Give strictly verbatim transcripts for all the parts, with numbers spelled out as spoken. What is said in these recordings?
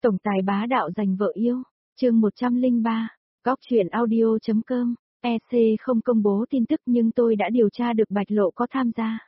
Tổng tài bá đạo giành vợ yêu, chương một trăm lẻ ba, góc truyện audio.com, e xê không công bố tin tức nhưng tôi đã điều tra được Bạch Lộ có tham gia.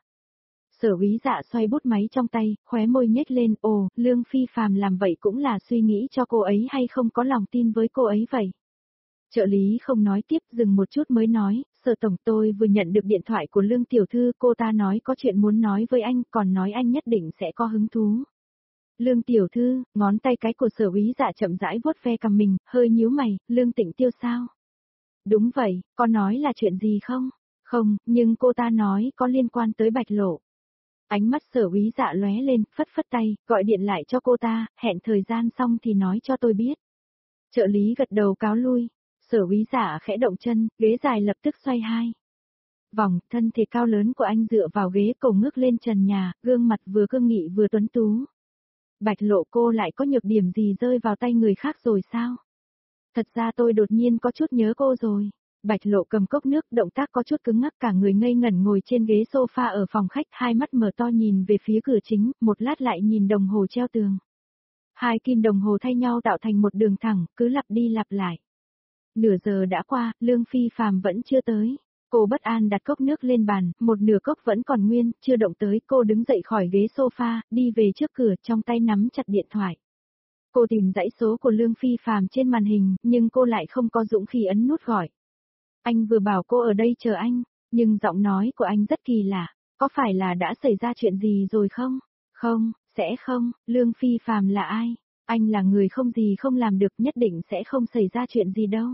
Sở Úy Dạ xoay bút máy trong tay, khóe môi nhếch lên, ồ, Lương Phi Phàm làm vậy cũng là suy nghĩ cho cô ấy hay không có lòng tin với cô ấy vậy. Trợ lý không nói tiếp, dừng một chút mới nói, Sở Tổng, tôi vừa nhận được điện thoại của Lương Tiểu Thư, cô ta nói có chuyện muốn nói với anh, còn nói anh nhất định sẽ có hứng thú. Lương Tiểu Thư, ngón tay cái của Sở Úy Dạ chậm rãi vuốt ve cằm mình, hơi nhíu mày, Lương Tịnh Tiêu sao? Đúng vậy, có nói là chuyện gì không? Không, nhưng cô ta nói có liên quan tới Bạch Lộ. Ánh mắt Sở Úy Dạ lóe lên, phất phất tay, gọi điện lại cho cô ta, hẹn thời gian xong thì nói cho tôi biết. Trợ lý gật đầu cáo lui, Sở Úy Dạ khẽ động chân, ghế dài lập tức xoay hai vòng, thân thể cao lớn của anh dựa vào ghế, cổ ngước lên trần nhà, gương mặt vừa cương nghị vừa tuấn tú. Bạch Lộ, cô lại có nhược điểm gì rơi vào tay người khác rồi sao? Thật ra tôi đột nhiên có chút nhớ cô rồi. Bạch Lộ cầm cốc nước, động tác có chút cứng ngắc, cả người ngây ngẩn ngồi trên ghế sofa ở phòng khách, hai mắt mở to nhìn về phía cửa chính, một lát lại nhìn đồng hồ treo tường. Hai kim đồng hồ thay nhau tạo thành một đường thẳng, cứ lặp đi lặp lại. Nửa giờ đã qua, Lương Phi Phàm vẫn chưa tới. Cô bất an đặt cốc nước lên bàn, một nửa cốc vẫn còn nguyên, chưa động tới, cô đứng dậy khỏi ghế sofa, đi về trước cửa, trong tay nắm chặt điện thoại. Cô tìm dãy số của Lương Phi Phàm trên màn hình, nhưng cô lại không có dũng khí ấn nút gọi. Anh vừa bảo cô ở đây chờ anh, nhưng giọng nói của anh rất kỳ lạ, có phải là đã xảy ra chuyện gì rồi không? Không, sẽ không, Lương Phi Phàm là ai? Anh là người không gì không làm được, nhất định sẽ không xảy ra chuyện gì đâu.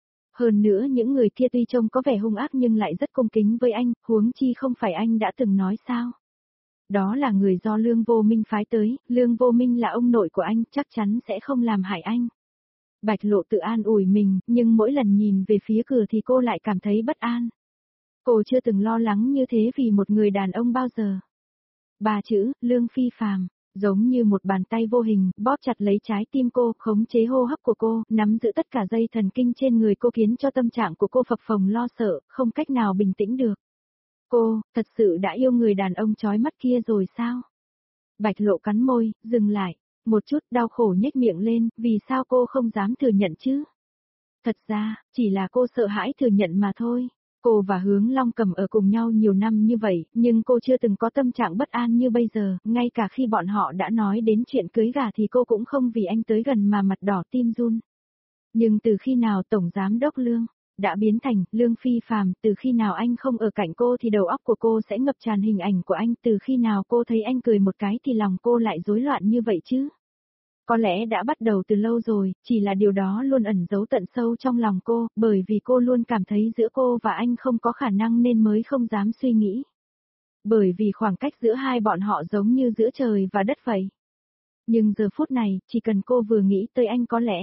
Hơn nữa những người kia tuy trông có vẻ hung ác nhưng lại rất cung kính với anh, huống chi không phải anh đã từng nói sao? Đó là người do Lương Vô Minh phái tới, Lương Vô Minh là ông nội của anh, chắc chắn sẽ không làm hại anh. Bạch Lộ tự an ủi mình, nhưng mỗi lần nhìn về phía cửa thì cô lại cảm thấy bất an. Cô chưa từng lo lắng như thế vì một người đàn ông bao giờ. Ba chữ, Lương Phi Phàm, giống như một bàn tay vô hình, bóp chặt lấy trái tim cô, khống chế hô hấp của cô, nắm giữ tất cả dây thần kinh trên người cô, khiến cho tâm trạng của cô phập phồng lo sợ, không cách nào bình tĩnh được. Cô, thật sự đã yêu người đàn ông chói mắt kia rồi sao? Bạch Lộ cắn môi, dừng lại, một chút đau khổ nhếch miệng lên, vì sao cô không dám thừa nhận chứ? Thật ra, chỉ là cô sợ hãi thừa nhận mà thôi. Cô và Hướng Long Cầm ở cùng nhau nhiều năm như vậy, nhưng cô chưa từng có tâm trạng bất an như bây giờ, ngay cả khi bọn họ đã nói đến chuyện cưới gả thì cô cũng không vì anh tới gần mà mặt đỏ tim run. Nhưng từ khi nào Tổng Giám Đốc Lương đã biến thành Lương Phi Phàm, từ khi nào anh không ở cạnh cô thì đầu óc của cô sẽ ngập tràn hình ảnh của anh, từ khi nào cô thấy anh cười một cái thì lòng cô lại rối loạn như vậy chứ? Có lẽ đã bắt đầu từ lâu rồi, chỉ là điều đó luôn ẩn giấu tận sâu trong lòng cô, bởi vì cô luôn cảm thấy giữa cô và anh không có khả năng nên mới không dám suy nghĩ. Bởi vì khoảng cách giữa hai bọn họ giống như giữa trời và đất vậy. Nhưng giờ phút này, chỉ cần cô vừa nghĩ tới anh có lẽ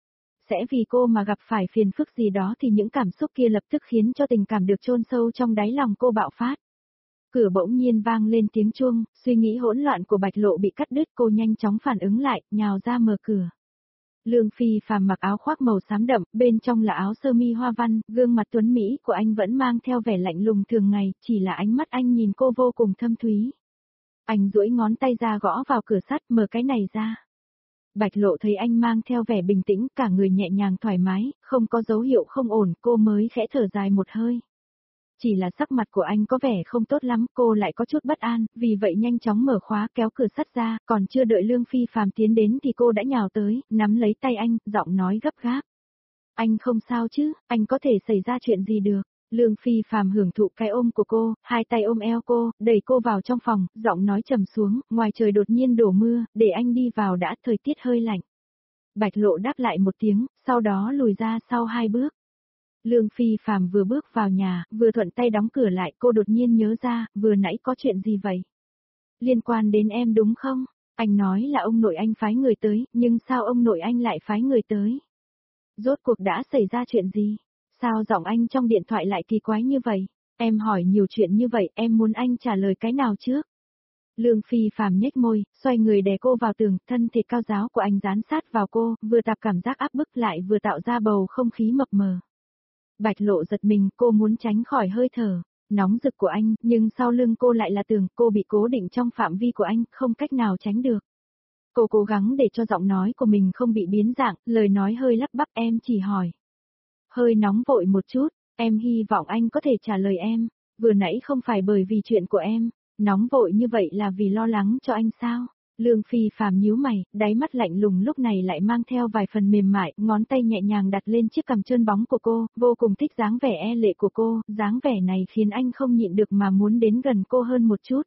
sẽ vì cô mà gặp phải phiền phức gì đó thì những cảm xúc kia lập tức khiến cho tình cảm được chôn sâu trong đáy lòng cô bạo phát. Cửa bỗng nhiên vang lên tiếng chuông, suy nghĩ hỗn loạn của Bạch Lộ bị cắt đứt, cô nhanh chóng phản ứng lại, nhào ra mở cửa. Lương Phi Phàm mặc áo khoác màu xám đậm, bên trong là áo sơ mi hoa văn, gương mặt tuấn mỹ của anh vẫn mang theo vẻ lạnh lùng thường ngày, chỉ là ánh mắt anh nhìn cô vô cùng thâm thúy. Anh duỗi ngón tay ra gõ vào cửa sắt, mở cái này ra. Bạch Lộ thấy anh mang theo vẻ bình tĩnh, cả người nhẹ nhàng thoải mái, không có dấu hiệu không ổn, cô mới khẽ thở dài một hơi. Chỉ là sắc mặt của anh có vẻ không tốt lắm, cô lại có chút bất an, vì vậy nhanh chóng mở khóa kéo cửa sắt ra, còn chưa đợi Lương Phi Phàm tiến đến thì cô đã nhào tới, nắm lấy tay anh, giọng nói gấp gáp. Anh không sao chứ, anh có thể xảy ra chuyện gì được? Lương Phi Phàm hưởng thụ cái ôm của cô, hai tay ôm eo cô, đẩy cô vào trong phòng, giọng nói trầm xuống, ngoài trời đột nhiên đổ mưa, để anh đi vào đã, thời tiết hơi lạnh. Bạch Lộ đáp lại một tiếng, sau đó lùi ra sau hai bước. Lương Phi Phàm vừa bước vào nhà, vừa thuận tay đóng cửa lại, cô đột nhiên nhớ ra, vừa nãy có chuyện gì vậy? Liên quan đến em đúng không? Anh nói là ông nội anh phái người tới, nhưng sao ông nội anh lại phái người tới? Rốt cuộc đã xảy ra chuyện gì? Sao giọng anh trong điện thoại lại kỳ quái như vậy? Em hỏi nhiều chuyện như vậy, em muốn anh trả lời cái nào trước? Lương Phi Phàm nhếch môi, xoay người đè cô vào tường, thân thể cao giáo của anh dán sát vào cô, vừa tạo cảm giác áp bức lại vừa tạo ra bầu không khí mập mờ. Bạch Lộ giật mình, cô muốn tránh khỏi hơi thở nóng rực của anh, nhưng sau lưng cô lại là tường, cô bị cố định trong phạm vi của anh, không cách nào tránh được. Cô cố gắng để cho giọng nói của mình không bị biến dạng, lời nói hơi lắp bắp em chỉ hỏi. Hơi nóng vội một chút, em hy vọng anh có thể trả lời em, vừa nãy không phải bởi vì chuyện của em, nóng vội như vậy là vì lo lắng cho anh sao? Lương Phi Phàm nhíu mày, đáy mắt lạnh lùng lúc này lại mang theo vài phần mềm mại, ngón tay nhẹ nhàng đặt lên chiếc cằm trơn bóng của cô, vô cùng thích dáng vẻ e lệ của cô, dáng vẻ này khiến anh không nhịn được mà muốn đến gần cô hơn một chút.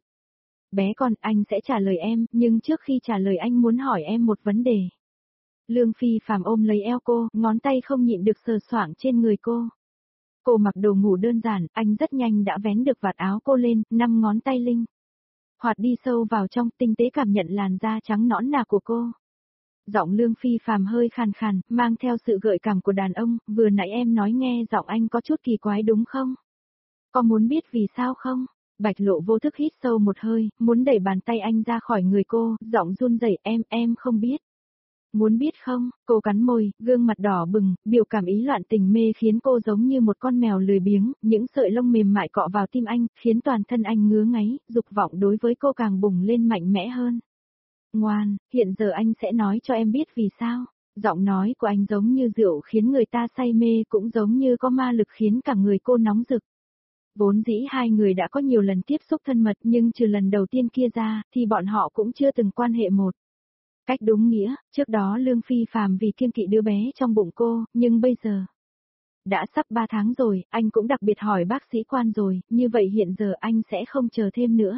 Bé con, anh sẽ trả lời em, nhưng trước khi trả lời anh muốn hỏi em một vấn đề. Lương Phi Phàm ôm lấy eo cô, ngón tay không nhịn được sờ soạng trên người cô. Cô mặc đồ ngủ đơn giản, anh rất nhanh đã vén được vạt áo cô lên, năm ngón tay linh hoạt đi sâu vào trong, tinh tế cảm nhận làn da trắng nõn nà của cô. Giọng Lương Phi Phàm hơi khàn khàn, mang theo sự gợi cảm của đàn ông, vừa nãy em nói nghe giọng anh có chút kỳ quái đúng không? Có muốn biết vì sao không? Bạch Lộ vô thức hít sâu một hơi, muốn đẩy bàn tay anh ra khỏi người cô, giọng run rẩy em, em không biết. Muốn biết không? Cô cắn môi, gương mặt đỏ bừng, biểu cảm ý loạn tình mê khiến cô giống như một con mèo lười biếng, những sợi lông mềm mại cọ vào tim anh, khiến toàn thân anh ngứa ngáy, dục vọng đối với cô càng bùng lên mạnh mẽ hơn. Ngoan, hiện giờ anh sẽ nói cho em biết vì sao. Giọng nói của anh giống như rượu khiến người ta say mê, cũng giống như có ma lực khiến cả người cô nóng rực. Vốn dĩ hai người đã có nhiều lần tiếp xúc thân mật nhưng trừ lần đầu tiên kia ra, thì bọn họ cũng chưa từng quan hệ một cách đúng nghĩa, trước đó Lương Phi Phàm vì kiêng kỵ đứa bé trong bụng cô, nhưng bây giờ đã sắp ba tháng rồi, anh cũng đặc biệt hỏi bác sĩ quan rồi, như vậy hiện giờ anh sẽ không chờ thêm nữa.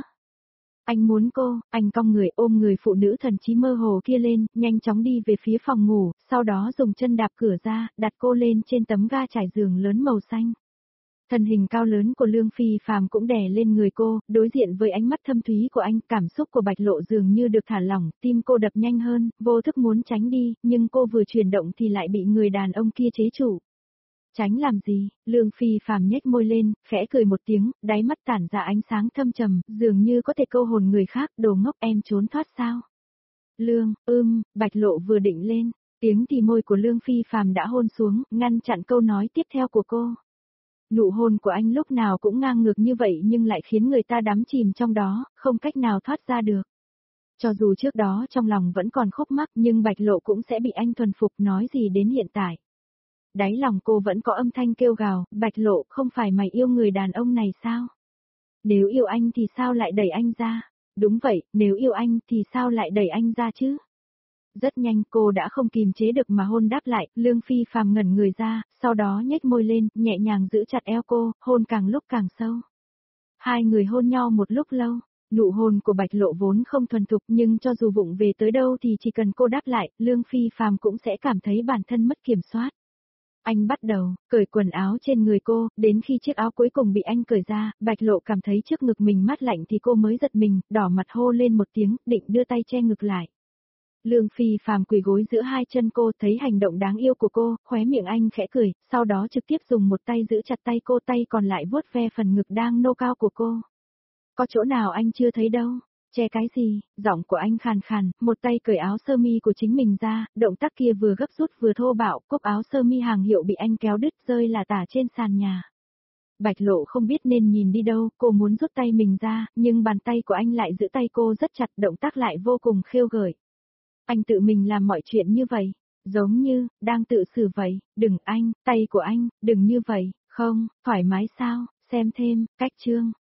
Anh muốn cô, anh cong người ôm người phụ nữ thần trí mơ hồ kia lên, nhanh chóng đi về phía phòng ngủ, sau đó dùng chân đạp cửa ra, đặt cô lên trên tấm ga trải giường lớn màu xanh. Thân hình cao lớn của Lương Phi Phàm cũng đè lên người cô, đối diện với ánh mắt thâm thúy của anh, cảm xúc của Bạch Lộ dường như được thả lỏng, tim cô đập nhanh hơn, vô thức muốn tránh đi, nhưng cô vừa chuyển động thì lại bị người đàn ông kia chế trụ. Tránh làm gì? Lương Phi Phàm nhếch môi lên, khẽ cười một tiếng, đáy mắt tản ra ánh sáng thâm trầm, dường như có thể câu hồn người khác, đồ ngốc em trốn thoát sao? Lương, ưm, Bạch Lộ vừa định lên, tiếng thì môi của Lương Phi Phàm đã hôn xuống, ngăn chặn câu nói tiếp theo của cô. Nụ hôn của anh lúc nào cũng ngang ngược như vậy nhưng lại khiến người ta đắm chìm trong đó, không cách nào thoát ra được. Cho dù trước đó trong lòng vẫn còn khúc mắc nhưng Bạch Lộ cũng sẽ bị anh thuần phục nói gì đến hiện tại. Đáy lòng cô vẫn có âm thanh kêu gào, Bạch Lộ không phải mày yêu người đàn ông này sao? Nếu yêu anh thì sao lại đẩy anh ra? Đúng vậy, nếu yêu anh thì sao lại đẩy anh ra chứ? Rất nhanh cô đã không kìm chế được mà hôn đáp lại, Lương Phi Phàm ngẩn người ra, sau đó nhếch môi lên, nhẹ nhàng giữ chặt eo cô, hôn càng lúc càng sâu. Hai người hôn nhau một lúc lâu, nụ hôn của Bạch Lộ vốn không thuần thục nhưng cho dù vụng về tới đâu thì chỉ cần cô đáp lại, Lương Phi Phàm cũng sẽ cảm thấy bản thân mất kiểm soát. Anh bắt đầu cởi quần áo trên người cô, đến khi chiếc áo cuối cùng bị anh cởi ra, Bạch Lộ cảm thấy trước ngực mình mát lạnh thì cô mới giật mình, đỏ mặt hô lên một tiếng, định đưa tay che ngực lại. Lương Phi Phàm quỳ gối giữa hai chân cô, thấy hành động đáng yêu của cô, khóe miệng anh khẽ cười, sau đó trực tiếp dùng một tay giữ chặt tay cô, tay còn lại vuốt ve phần ngực đang nô cao của cô. Có chỗ nào anh chưa thấy đâu? Che cái gì? Giọng của anh khàn khàn, một tay cởi áo sơ mi của chính mình ra, động tác kia vừa gấp rút vừa thô bạo, cúc áo sơ mi hàng hiệu bị anh kéo đứt rơi là tả trên sàn nhà. Bạch Lộ không biết nên nhìn đi đâu, cô muốn rút tay mình ra, nhưng bàn tay của anh lại giữ tay cô rất chặt, động tác lại vô cùng khêu gợi. Anh tự mình làm mọi chuyện như vậy, giống như, đang tự xử vậy, đừng anh, tay của anh, đừng như vậy, không, thoải mái sao, xem thêm, cách chương.